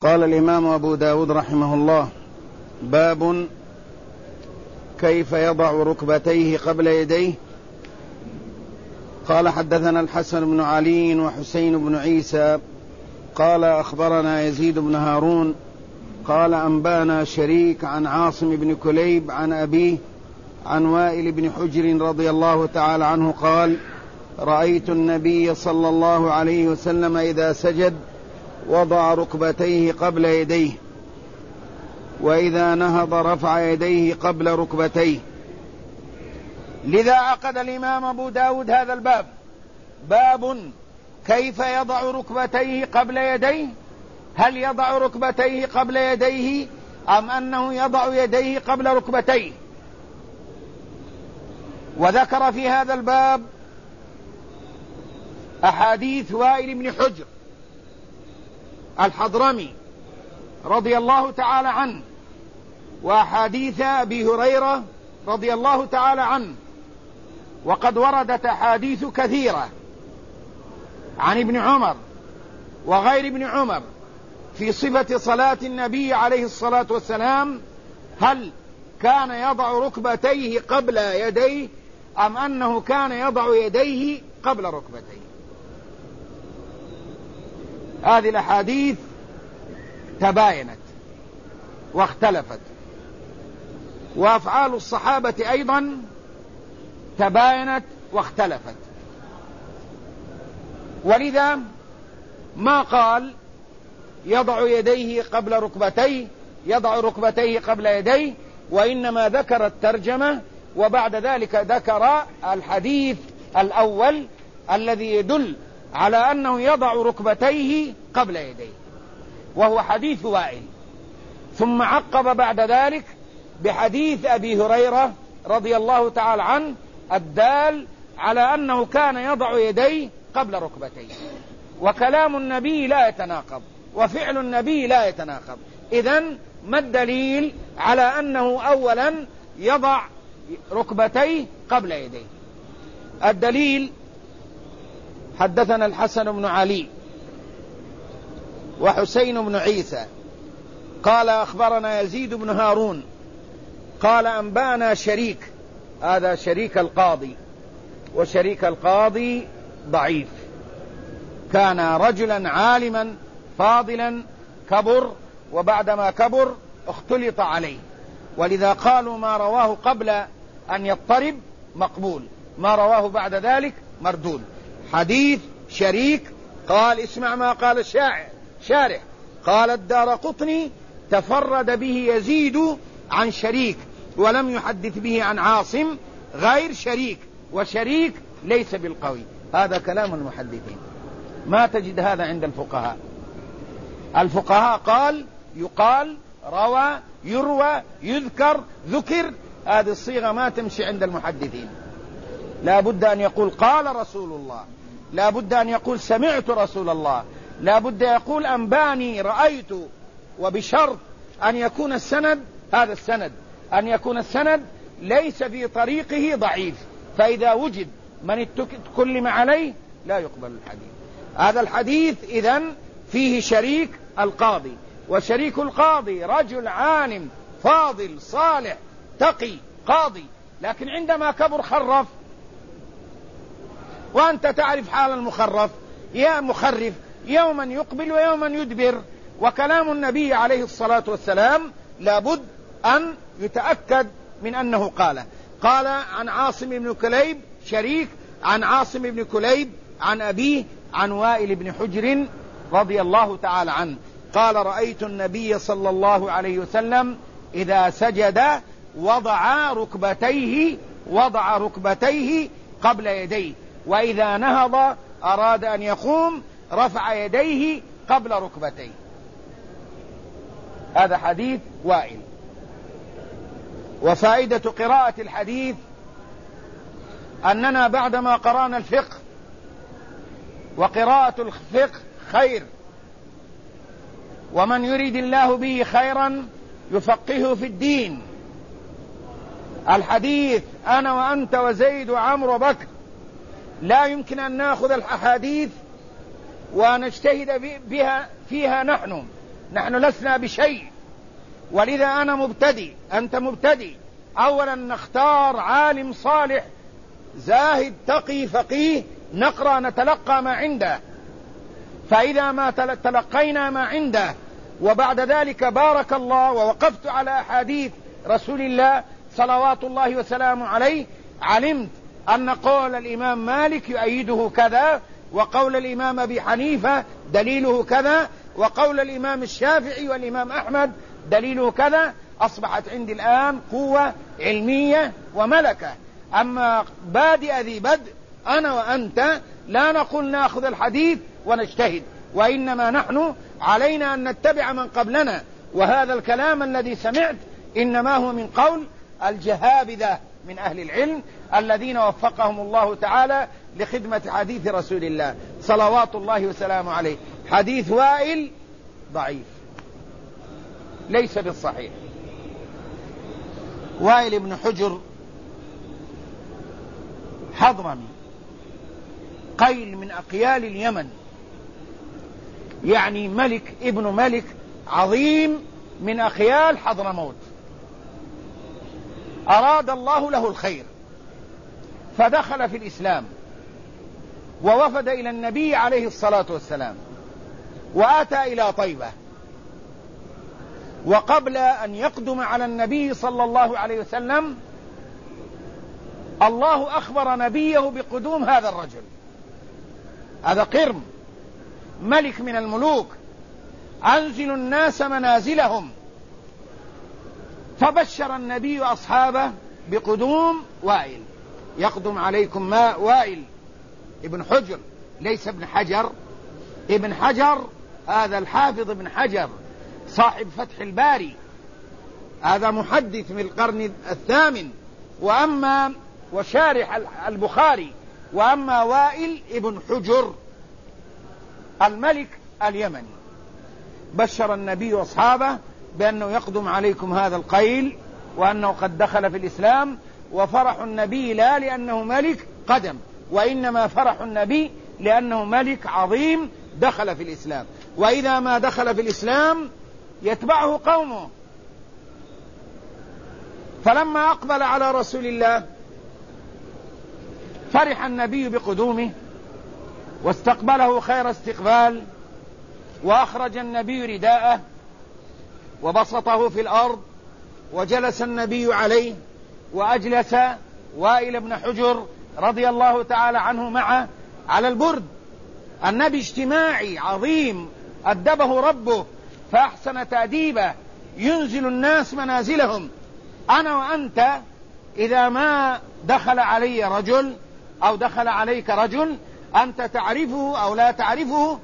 قال الإمام أبو داود رحمه الله: باب كيف يضع ركبتيه قبل يديه. قال: حدثنا الحسن بن علي وحسين بن عيسى قال: أخبرنا يزيد بن هارون قال: أنبانا شريك عن عاصم بن كليب عن أبيه عن وائل بن حجر رضي الله تعالى عنه قال: رأيت النبي صلى الله عليه وسلم إذا سجد وضع ركبتيه قبل يديه، وإذا نهض رفع يديه قبل ركبتيه. لذا عقد الإمام أبو داود هذا الباب: باب كيف يضع ركبتيه قبل يديه. هل يضع ركبتيه قبل يديه أم أنه يضع يديه قبل ركبتيه؟ وذكر في هذا الباب أحاديث وائل بن حجر الحضرمي رضي الله تعالى عنه، وأحاديث أبي هريرة رضي الله تعالى عنه، وقد وردت أحاديث كثيرة عن ابن عمر وغير ابن عمر في صفة صلاة النبي عليه الصلاة والسلام، هل كان يضع ركبتيه قبل يديه أم أنه كان يضع يديه قبل ركبتيه. هذه الأحاديث تباينت واختلفت، وأفعال الصحابة أيضا تباينت واختلفت، ولذا ما قال يضع يديه قبل ركبتيه، يضع ركبتيه قبل يديه، وإنما ذكر الترجمة، وبعد ذلك ذكر الحديث الأول الذي يدل على أنه يضع ركبتيه قبل يديه، وهو حديث وائل، ثم عقب بعد ذلك بحديث أبي هريرة رضي الله تعالى عنه الدال على أنه كان يضع يديه قبل ركبتيه. وكلام النبي لا يتناقض وفعل النبي لا يتناقض، إذن ما الدليل على أنه أولا يضع ركبتيه قبل يديه؟ الدليل: حدثنا الحسن بن علي وحسين بن عيسى قال: أخبرنا يزيد بن هارون قال: أنبانا شريك. هذا شريك القاضي، وشريك القاضي ضعيف، كان رجلا عالما فاضلا كبر، وبعدما كبر اختلط عليه، ولذا قالوا ما رواه قبل أن يضطرب مقبول، ما رواه بعد ذلك مردود. حديث شريك قال: اسمع ما قال شارح قال: الدارقطني تفرد به يزيد عن شريك ولم يحدث به عن عاصم غير شريك، وشريك ليس بالقوي. هذا كلام المحدثين، ما تجد هذا عند الفقهاء. الفقهاء قال، يقال، روى، يروى، يذكر، ذكر، هذه الصيغة ما تمشي عند المحدثين. لا بد أن يقول قال رسول الله، لا بد أن يقول سمعت رسول الله، لا بد يقول أنباني رأيت، وبشرط أن يكون السند، هذا السند أن يكون السند ليس في طريقه ضعيف، فإذا وجد من تكلم عليه لا يقبل الحديث. هذا الحديث إذن فيه شريك القاضي، وشريك القاضي رجل عالم فاضل صالح تقي قاضي، لكن عندما كبر خرف، وأنت تعرف حال المخرف، يا مخرف يوما يقبل ويوما يدبر. وكلام النبي عليه الصلاة والسلام لابد أن يتأكد من أنه قال عن عاصم بن كليب شريك عن عاصم بن كليب عن أبيه عن وائل بن حجر رضي الله تعالى عنه قال: رأيت النبي صلى الله عليه وسلم إذا سجد وضع ركبتيه قبل يديه، وإذا نهض أراد أن يقوم رفع يديه قبل ركبتيه. هذا حديث وائل. وفائدة قراءة الحديث أننا بعدما قرأنا الفقه، وقراءة الفقه خير، ومن يريد الله به خيرا يفقهه في الدين. الحديث أنا وأنت وزيد وعمرو وبكر، لا يمكن أن نأخذ الأحاديث ونجتهد بها فيها نحن، نحن لسنا بشيء، ولذا أنا مبتدئ أنت مبتدئ. أولا نختار عالم صالح زاهد تقي فقيه، نقرأ نتلقى ما عنده، فإذا ما تلقينا ما عنده وبعد ذلك بارك الله ووقفت على أحاديث رسول الله صلوات الله وسلامه عليه، علمت أن قول الإمام مالك يؤيده كذا، وقول الإمام أبي حنيفة دليله كذا، وقول الإمام الشافعي والإمام أحمد دليله كذا. أصبحت عندي الآن قوة علمية وملكة. أما بادئ ذي بدء أنا وأنت لا نقول نأخذ الحديث ونجتهد، وإنما نحن علينا أن نتبع من قبلنا. وهذا الكلام الذي سمعت إنما هو من قول الجهابذة من أهل العلم الذين وفقهم الله تعالى لخدمة حديث رسول الله صلوات الله وسلامه عليه. حديث وائل ضعيف ليس بالصحيح. وائل بن حجر حضرمي، قيل من أقيال اليمن، يعني ملك ابن ملك عظيم من أخيال حضرموت. أراد الله له الخير فدخل في الإسلام ووفد إلى النبي عليه الصلاة والسلام وأتى إلى طيبة. وقبل أن يقدم على النبي صلى الله عليه وسلم الله أخبر نبيه بقدوم هذا الرجل. هذا قرم ملك من الملوك، أنزل الناس منازلهم. فبشر النبي أصحابه بقدوم وائل. يقدم عليكم ما وائل ابن حجر، ليس ابن حجر. ابن حجر هذا الحافظ ابن حجر صاحب فتح الباري، هذا محدث من القرن الثامن وشارح البخاري. وأما وائل ابن حجر الملك اليمني، بشر النبي أصحابه بأنه يقدم عليكم هذا القيل وأنه قد دخل في الإسلام. وفرح النبي لا لأنه ملك قدم، وإنما فرح النبي لأنه ملك عظيم دخل في الإسلام. وإذا ما دخل في الإسلام يتبعه قومه. فلما أقبل على رسول الله فرح النبي بقدومه واستقبله خير استقبال، وأخرج النبي رداءه وبسطه في الأرض وجلس النبي عليه، وأجلس وائل بن حجر رضي الله تعالى عنه معه على البرد. النبي اجتماعي عظيم أدبه ربه فأحسن تأديبه، ينزل الناس منازلهم. أنا وأنت إذا ما دخل علي رجل أو دخل عليك رجل أنت تعرفه أو لا تعرفه،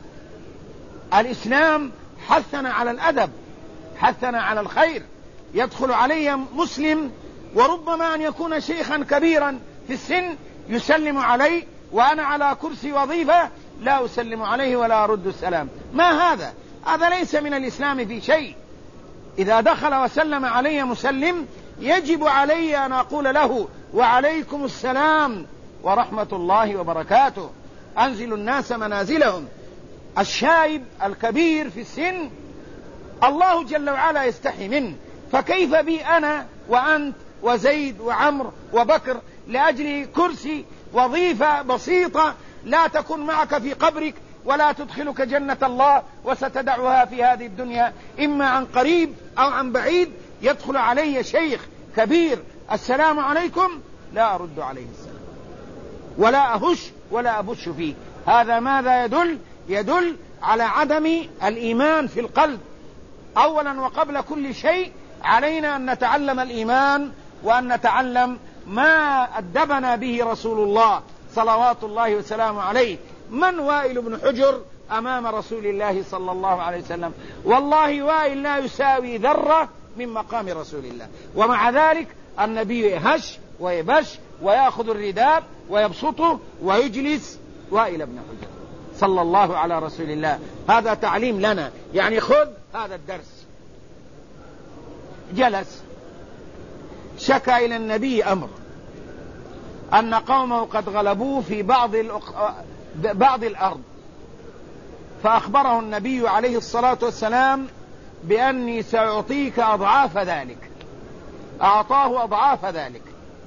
الإسلام حثنا على الأدب، حثنا على الخير. يدخل علي مسلم وربما أن يكون شيخا كبيرا في السن يسلم علي وأنا على كرسي وظيفة لا أسلم عليه ولا أرد السلام. ما هذا؟ هذا ليس من الإسلام في شيء. إذا دخل وسلم علي مسلم يجب علي أن أقول له وعليكم السلام ورحمة الله وبركاته. أنزل الناس منازلهم. الشايب الكبير في السن الله جل وعلا يستحي منه، فكيف بي أنا وأنت وزيد وعمر وبكر لأجل كرسي وظيفة بسيطة لا تكون معك في قبرك ولا تدخلك جنة الله وستدعها في هذه الدنيا إما عن قريب أو عن بعيد. يدخل علي شيخ كبير السلام عليكم لا أرد عليه السلام ولا أهش ولا أبش فيه. هذا ماذا يدل؟ يدل على عدم الإيمان في القلب. أولا وقبل كل شيء علينا أن نتعلم الإيمان وأن نتعلم ما أدبنا به رسول الله صلوات الله وسلامه عليه. من وائل بن حجر أمام رسول الله صلى الله عليه وسلم؟ والله وائل لا يساوي ذرة من مقام رسول الله، ومع ذلك النبي يهش ويبش ويأخذ الرداء ويبسطه ويجلس وائل بن حجر صلى الله على رسول الله. هذا تعليم لنا، يعني خذ هذا الدرس. جلس شكى إلى النبي أمر أن قومه قد غلبوه في بعض الأرض، فأخبره النبي عليه الصلاة والسلام بأني سأعطيك أضعاف ذلك. أعطاه أضعاف ذلك.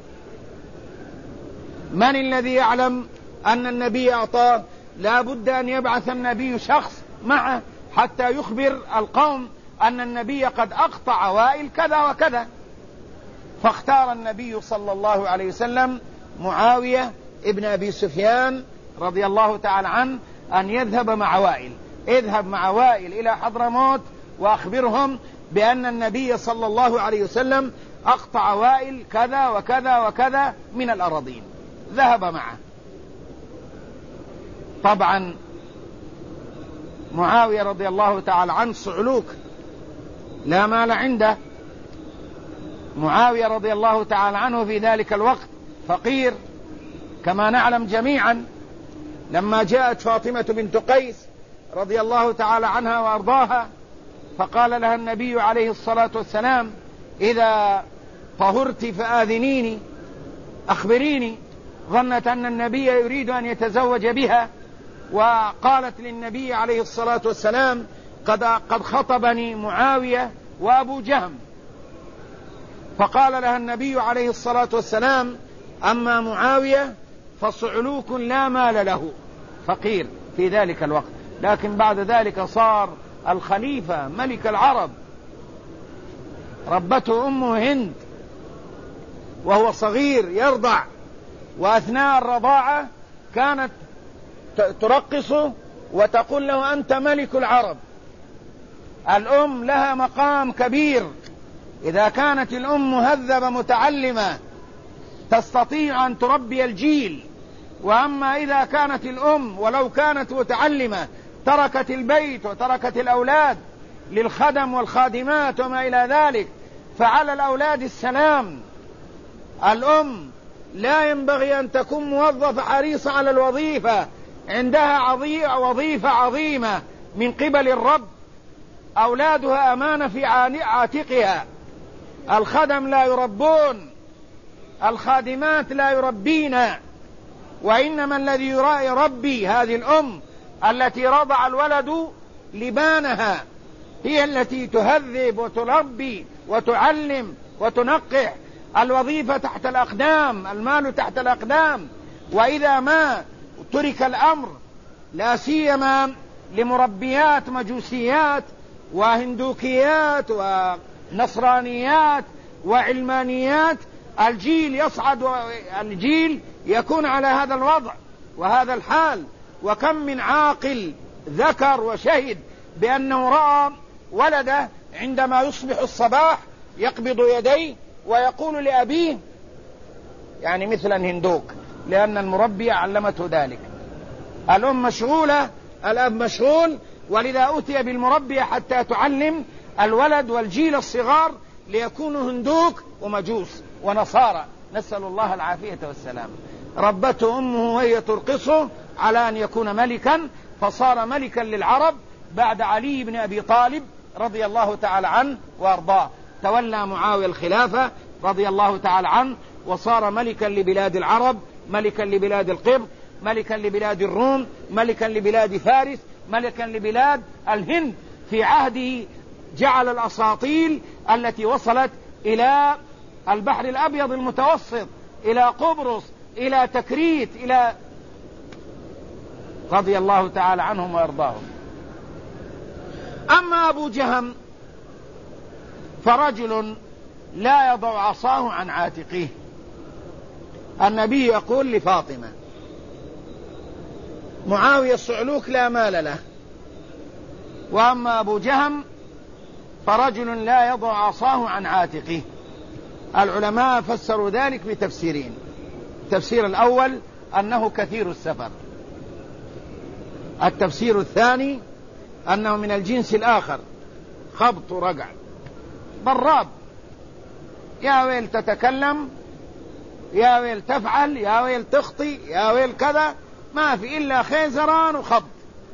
من الذي يعلم أن النبي أعطاه؟ لا بد أن يبعث النبي شخص معه حتى يخبر القوم أن النبي قد أقطع وائل كذا وكذا. فاختار النبي صلى الله عليه وسلم معاوية ابن أبي سفيان رضي الله تعالى عنه أن يذهب مع وائل. اذهب مع وائل إلى حضرموت وأخبرهم بأن النبي صلى الله عليه وسلم أقطع وائل كذا وكذا وكذا من الأراضين. ذهب معه. طبعا معاوية رضي الله تعالى عنه صعلوك لا مال عنده. معاوية رضي الله تعالى عنه في ذلك الوقت فقير كما نعلم جميعا. لما جاءت فاطمة بنت قيس رضي الله تعالى عنها وأرضاها فقال لها النبي عليه الصلاة والسلام: إذا طهرت فآذنيني، أخبريني. ظنت أن النبي يريد أن يتزوج بها، وقالت للنبي عليه الصلاة والسلام: قد خطبني معاوية وأبو جهم. فقال لها النبي عليه الصلاة والسلام: أما معاوية فصعلوك لا مال له، فقير في ذلك الوقت. لكن بعد ذلك صار الخليفة ملك العرب. ربته أمه هند وهو صغير يرضع، وأثناء الرضاعة كانت ترقصه وتقول له: أنت ملك العرب. الأم لها مقام كبير. إذا كانت الأم مهذبة متعلمة تستطيع أن تربي الجيل. وأما إذا كانت الأم ولو كانت متعلمة تركت البيت وتركت الأولاد للخدم والخادمات وما إلى ذلك، فعلى الأولاد السلام. الأم لا ينبغي أن تكون موظفة حريصة على الوظيفة، عندها وظيفة عظيمة من قبل الرب. أولادها أمانة في عاتقها. الخدم لا يربون، الخادمات لا يربين، وإنما الذي يربي هذه الأم التي رضع الولد لبانها، هي التي تهذب وتربي وتعلم وتنقح. الوظيفة تحت الأقدام، المال تحت الأقدام. وإذا ما ترك الأمر لا سيما لمربيات مجوسيات وهندوكيات ونصرانيات وعلمانيات، الجيل يصعد والجيل يكون على هذا الوضع وهذا الحال. وكم من عاقل ذكر وشهد بأنه رأى ولده عندما يصبح الصباح يقبض يديه ويقول لأبيه، يعني مثل الهندوك، لأن المربية علمته ذلك. الأم مشغولة، الأب مشغول، ولذا أتي بالمربية حتى تعلم الولد والجيل الصغار ليكونوا هندوك ومجوس ونصارى، نسأل الله العافية والسلام. ربته أمه وهي ترقصه على أن يكون ملكا، فصار ملكا للعرب بعد علي بن أبي طالب رضي الله تعالى عنه وأرضاه. تولى معاوية الخلافة رضي الله تعالى عنه وصار ملكا لبلاد العرب، ملكا لبلاد القبط، ملكا لبلاد الروم، ملكا لبلاد فارس، ملكا لبلاد الهند. في عهده جعل الأساطيل التي وصلت إلى البحر الأبيض المتوسط، إلى قبرص، إلى تكريت، إلى رضي الله تعالى عنهم وأرضاهم. أما أبو جهم فرجل لا يضع عصاه عن عاتقه. النبي يقول لفاطمة: معاوية الصعلوك لا مال له، وأما أبو جهم فرجل لا يضع عصاه عن عاتقه. العلماء فسروا ذلك بتفسيرين. التفسير الأول أنه كثير السفر. التفسير الثاني أنه من الجنس الآخر، خبط ورقع، ضراب، يا ويل تتكلم، يا ويل تفعل، يا ويل تخطي، يا ويل كذا، ما في إلا خيزران وخبط.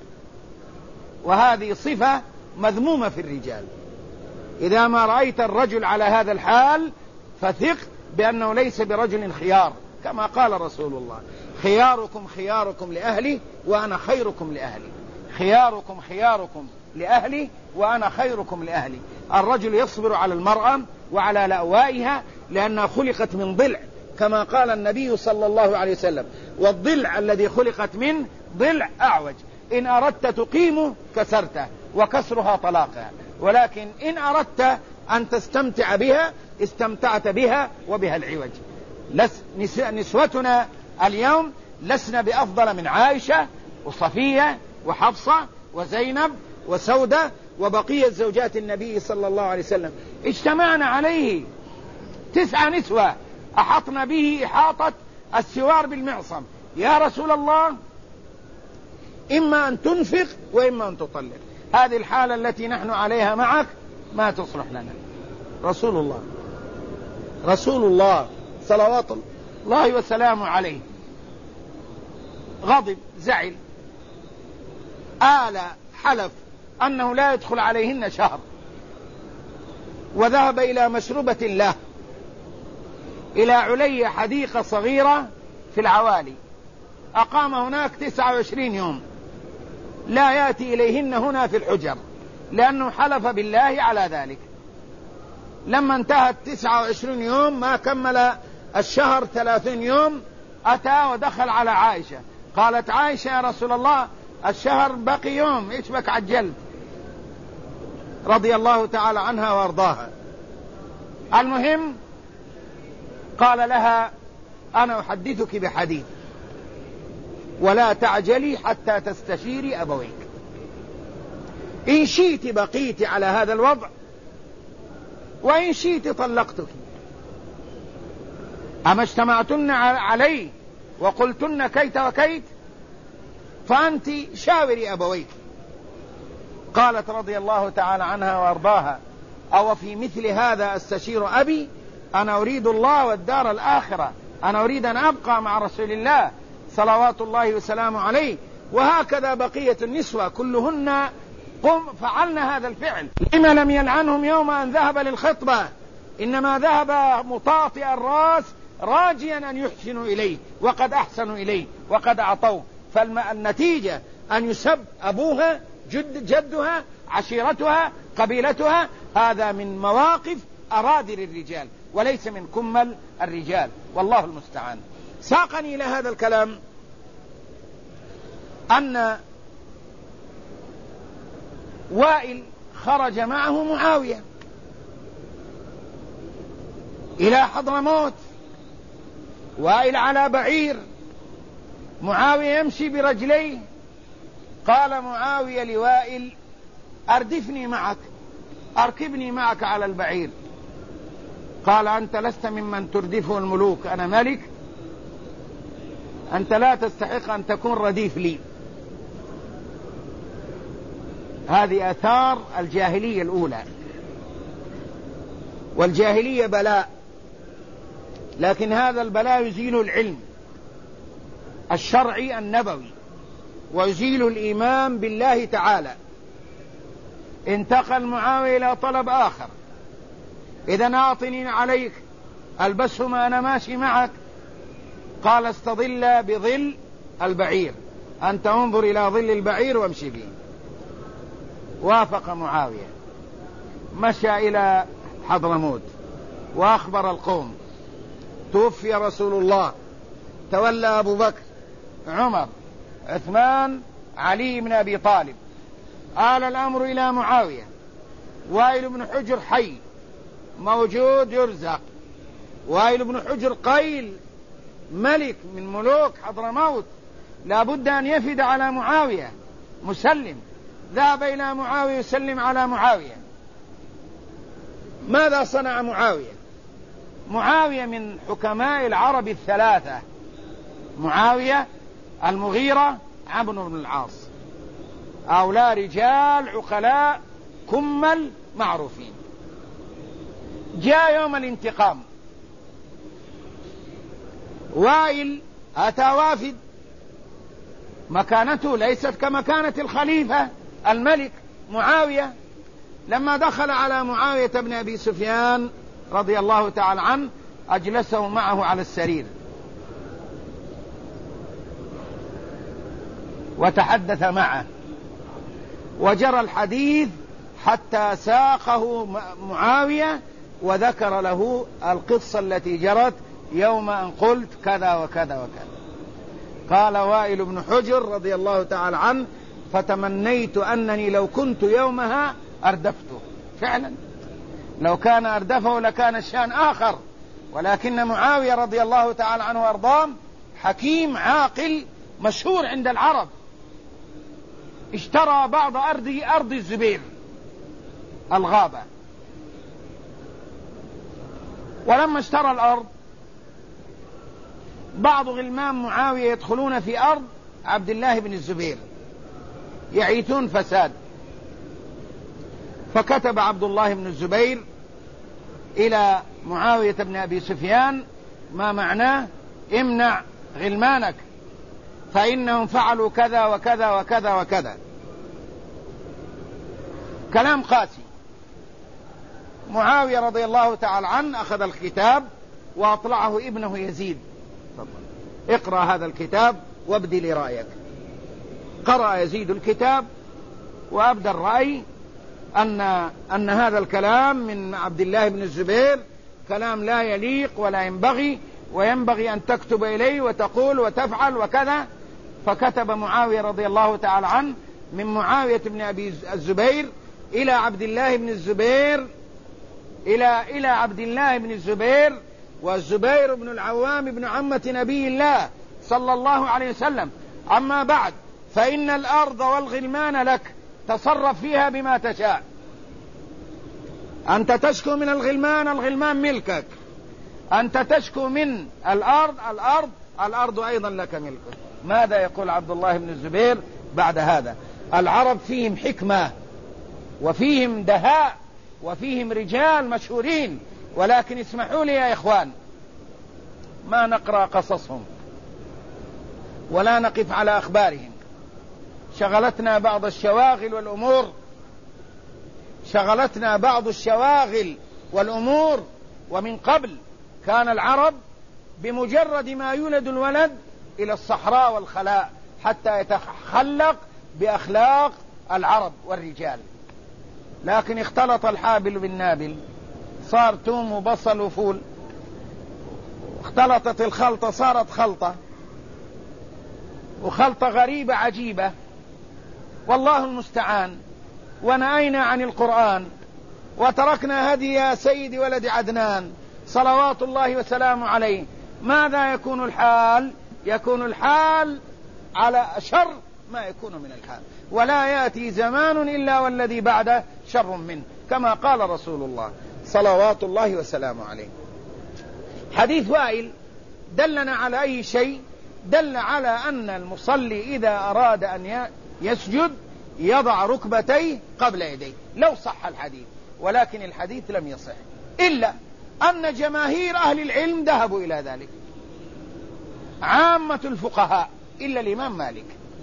وهذه صفة مذمومة في الرجال. إذا ما رأيت الرجل على هذا الحال فثق بأنه ليس برجل خيار، كما قال رسول الله: خياركم خياركم لأهلي وأنا خيركم لأهلي. خياركم خياركم لأهلي وأنا خيركم لأهلي. الرجل يصبر على المرأة وعلى لأوائها لأنها خلقت من ضلع كما قال النبي صلى الله عليه وسلم: والضلع الذي خلقت منه ضلع أعوج، إن أردت تقيمه كسرته وكسرها طلاقها، ولكن إن أردت أن تستمتع بها استمتعت بها وبها العوج. نسوتنا اليوم لسنا بأفضل من عائشة وصفية وحفصة وزينب وسودة وبقية زوجات النبي صلى الله عليه وسلم. اجتمعنا عليه 9 نسوة أحطنا به إحاطة السوار بالمعصم: يا رسول الله إما أن تنفق وإما أن تطلق. هذه الحالة التي نحن عليها معك ما تصلح لنا. رسول الله صلوات الله وسلامه عليه غضب، زعل، حلف أنه لا يدخل عليهن شهر، وذهب إلى مشربة له إلى علي حديقة صغيرة في العوالي، أقام هناك 29 يوم لا يأتي إليهن هنا في الحجر لأنه حلف بالله على ذلك. لما انتهت 29 يوم ما كمل الشهر 30 يوم أتى ودخل على عائشة. قالت عائشة: يا رسول الله الشهر بقي يوم، إيش بك عجلت؟ رضي الله تعالى عنها وارضاها. المهم قال لها: أنا أحدثك بحديث ولا تعجلي حتى تستشيري أبويك، إن شئت بقيت على هذا الوضع وإن شئت طلقتك. أما اجتمعتن علي وقلتن كيت وكيت؟ فأنت شاوري أبويك. قالت رضي الله تعالى عنها وارضاها: أو في مثل هذا استشير أبي؟ أنا أريد الله والدار الآخرة، أنا أريد أن أبقى مع رسول الله صلوات الله وسلامه عليه. وهكذا بقية النسوة كلهن فعلن هذا الفعل. لما لم يلعنهم يوم أن ذهب للخطبة؟ إنما ذهب مطاطئ الرأس راجيا أن يحسنوا إليه، وقد أحسنوا إليه وقد أعطوه. فالنتيجة أن يسب أبوها، جدها، عشيرتها، قبيلتها. هذا من مواقف أرادل الرجال وليس من كمل الرجال، والله المستعان. ساقني إلى هذا الكلام أن وائل خرج معه معاوية إلى حضرموت، وائل على بعير، معاوية يمشي برجليه. قال معاوية لوائل: أردفني معك، أركبني معك على البعير. قال: أنت لست ممن تردفه الملوك، أنا ملك، أنت لا تستحق أن تكون رديف لي. هذه آثار الجاهلية الأولى، والجاهلية بلاء، لكن هذا البلاء يزيل العلم الشرعي النبوي ويزيل الإيمان بالله تعالى. انتقل معاوية إلى طلب آخر: إذا أعطني عليك ألبسهما أنا ماشي معك. قال: استظل بظل البعير، أنت انظر إلى ظل البعير وامشي به. وافق معاوية، مشى إلى حضرموت وأخبر القوم: توفي رسول الله، تولى أبو بكر، عمر، عثمان، علي بن أبي طالب. آل الأمر إلى معاوية. وائل بن حجر حي موجود يرزق. وائل بن حجر قيل ملك من ملوك حضرموت، لا بد أن يفد على معاوية. مسلم ذهب إلى معاوية يسلم على معاوية. ماذا صنع معاوية؟ معاوية من حكماء العرب الثلاثة: معاوية، المغيرة، عمرو بن العاص. هؤلاء رجال عقلاء كمل معروفين. جاء يوم الانتقام، وائل أتى وافد، مكانته ليست كمكانة الخليفة الملك معاوية. لما دخل على معاوية بن أبي سفيان رضي الله تعالى عنه أجلسه معه على السرير وتحدث معه. وجرى الحديث حتى ساقه معاوية وذكر له القصة التي جرت يوم أن قلت كذا وكذا وكذا. قال وائل بن حجر رضي الله تعالى عنه: فتمنيت أنني لو كنت يومها أردفته. فعلا لو كان أردفه لكان الشأن آخر، ولكن معاوية رضي الله تعالى عنه وأرضاه حكيم عاقل مشهور عند العرب، اشترى بعض أرض الزبير الغابة، ولما اشترى الأرض بعض غلمان معاوية يدخلون في أرض عبد الله بن الزبير يعيثون فساد، فكتب عبد الله بن الزبير إلى معاوية بن أبي سفيان ما معناه: امنع غلمانك فإنهم فعلوا كذا وكذا وكذا وكذا. كلام قاسي. معاوية رضي الله تعالى عنه أخذ الكتاب وأطلعه ابنه يزيد: اقرأ هذا الكتاب وابدي لي رأيك. قرأ يزيد الكتاب وأبدى الرأي أن هذا الكلام من عبد الله بن الزبير كلام لا يليق ولا ينبغي، وينبغي أن تكتب إليه وتقول وتفعل وكذا. فكتب معاوية رضي الله تعالى عنه من معاوية بن أبي الزبير إلى عبد الله بن الزبير إلى عبد الله بن الزبير، والزبير بن العوام بن عمة نبي الله صلى الله عليه وسلم: أما بعد فإن الأرض والغلمان لك، تصرف فيها بما تشاء. أنت تشكو من الغلمان ملكك، أنت تشكو من الأرض أيضا لك ملكك. ماذا يقول عبد الله بن الزبير بعد هذا؟ العرب فيهم حكمة وفيهم دهاء وفيهم رجال مشهورين، ولكن اسمحوا لي يا إخوان ما نقرأ قصصهم ولا نقف على أخبارهم. شغلتنا بعض الشواغل والأمور، ومن قبل كان العرب بمجرد ما يولد الولد إلى الصحراء والخلاء حتى يتخلق بأخلاق العرب والرجال، لكن اختلط الحابل بالنابل، صار توم وبصل وفول، اختلطت الخلطة صارت خلطة، وخلطة غريبة عجيبة، والله المستعان. ونأينا عن القرآن وتركنا هدي سيد ولد عدنان صلوات الله وسلامه عليه. ماذا يكون الحال؟ يكون الحال على شر ما يكون من الحال، ولا يأتي زمان إلا والذي بعده شر منه، كما قال رسول الله صلوات الله وسلامه عليه. حديث وائل دلنا على أي شيء؟ دل على أن المصلي إذا أراد أن يسجد يضع ركبتيه قبل يديه، لو صح الحديث، ولكن الحديث لم يصح، إلا أن جماهير أهل العلم ذهبوا إلى ذلك، عامة الفقهاء إلا الإمام مالك.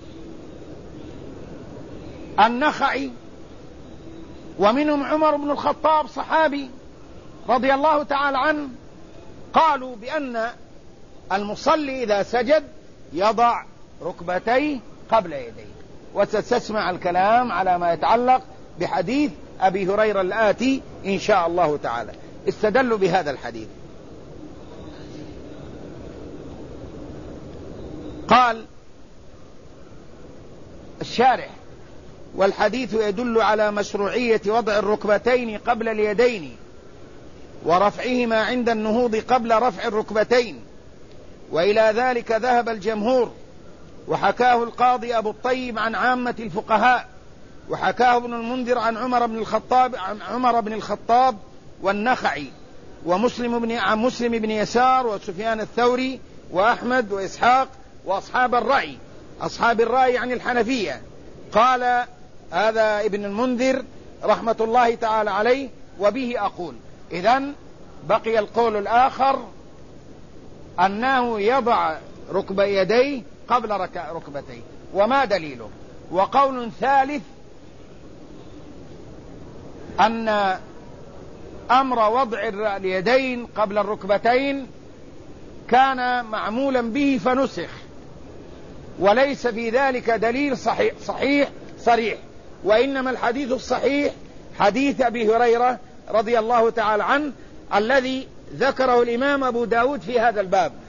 النخعي ومنهم عمر بن الخطاب صحابي رضي الله تعالى عنه قالوا بأن المصلي إذا سجد يضع ركبتيه قبل يديه. وستسمع الكلام على ما يتعلق بحديث أبي هريرة الآتي إن شاء الله تعالى. استدلوا بهذا الحديث. قال الشارح: والحديث يدل على مشروعية وضع الركبتين قبل اليدين ورفعهما عند النهوض قبل رفع الركبتين، وإلى ذلك ذهب الجمهور، وحكاه القاضي أبو الطيب عن عامة الفقهاء، وحكاه ابن المنذر عن عمر بن الخطاب والنخعي عن مسلم بن يسار وسفيان الثوري وأحمد وإسحاق وأصحاب الرأي عن الحنفية. قال هذا ابن المنذر رحمة الله تعالى عليه: وبه أقول. إذن بقي القول الآخر أنه يضع ركب يديه قبل ركبتيه، وما دليله؟ وقول ثالث أن أمر وضع اليدين قبل الركبتين كان معمولا به فنسخ، وليس في ذلك دليل صحيح صريح، وإنما الحديث الصحيح حديث أبي هريرة رضي الله تعالى عنه الذي ذكره الإمام أبو داود في هذا الباب.